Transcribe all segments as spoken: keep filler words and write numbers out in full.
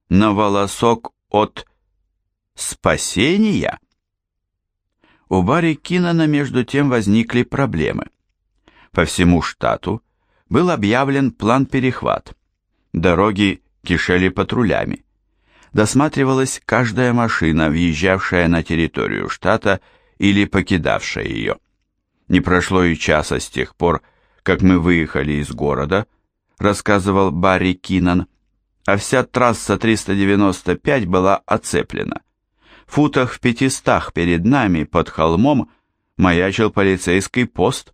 на волосок от спасения? У Барри Киннона между тем возникли проблемы. По всему штату был объявлен план-перехват. Дороги кишели патрулями. Досматривалась каждая машина, въезжавшая на территорию штата или покидавшая ее. Не прошло и часа с тех пор, как мы выехали из города, рассказывал Барри Киннон, а вся трасса триста девяносто пять была оцеплена. В футах в пятистах перед нами, под холмом, маячил полицейский пост.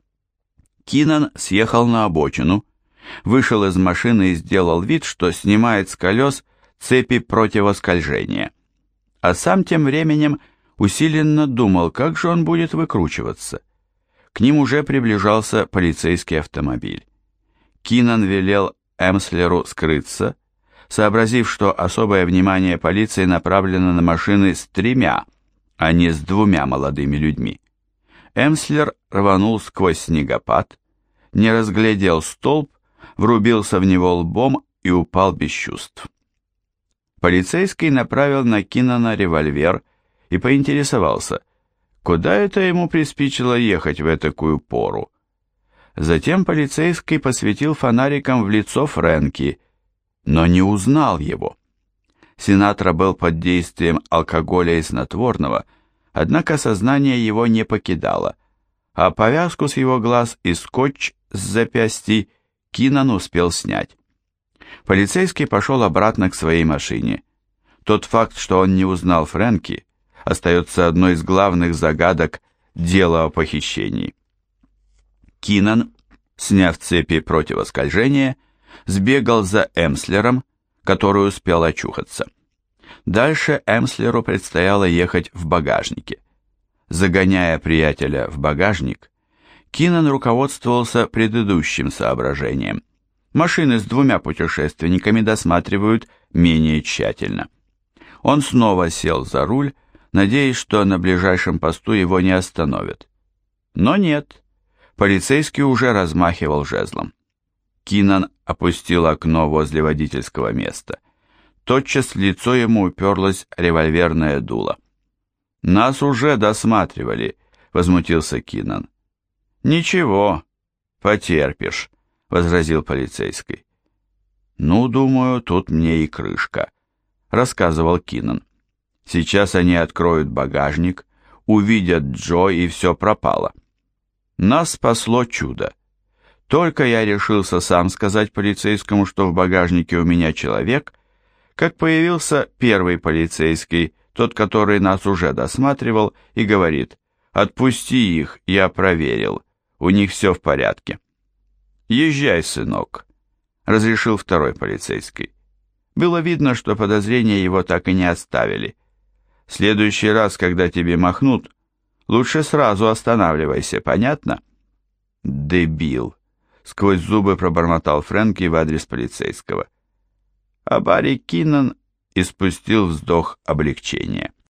Киннон съехал на обочину, вышел из машины и сделал вид, что снимает с колес цепи противоскольжения. А сам тем временем усиленно думал, как же он будет выкручиваться. К ним уже приближался полицейский автомобиль. Киннон велел Эмслеру скрыться, сообразив, что особое внимание полиции направлено на машины с тремя, а не с двумя молодыми людьми. Эмслер рванул сквозь снегопад, не разглядел столб, врубился в него лбом и упал без чувств. Полицейский направил на Киннона револьвер и поинтересовался, куда это ему приспичило ехать в этакую пору. Затем полицейский посветил фонариком в лицо Фрэнки, но не узнал его. Синатра был под действием алкоголя и снотворного, однако сознание его не покидало, а повязку с его глаз и скотч с запястья Киннон успел снять. Полицейский пошел обратно к своей машине. Тот факт, что он не узнал Фрэнки, остается одной из главных загадок дела о похищении. Киннон, сняв цепи противоскольжения, сбегал за Эмслером, который успел очухаться. Дальше Эмслеру предстояло ехать в багажнике. Загоняя приятеля в багажник, Киннон руководствовался предыдущим соображением. Машины с двумя путешественниками досматривают менее тщательно. Он снова сел за руль, надеясь, что на ближайшем посту его не остановят. Но нет, полицейский уже размахивал жезлом. Киннон опустил окно возле водительского места. Тотчас в лицо ему уперлось револьверное дуло. «Нас уже досматривали», — возмутился Киннон. «Ничего, потерпишь», — возразил полицейский. «Ну, думаю, тут мне и крышка», — рассказывал Киннон. «Сейчас они откроют багажник, увидят Джо, и все пропало. Нас спасло чудо. Только я решился сам сказать полицейскому, что в багажнике у меня человек, как появился первый полицейский, тот, который нас уже досматривал, и говорит: «Отпусти их, я проверил, у них все в порядке». «Езжай, сынок», — разрешил второй полицейский. Было видно, что подозрения его так и не оставили. «В следующий раз, когда тебе махнут, лучше сразу останавливайся, понятно?» «Дебил», — сквозь зубы пробормотал Фрэнки в адрес полицейского. А Барри Киннон испустил вздох облегчения.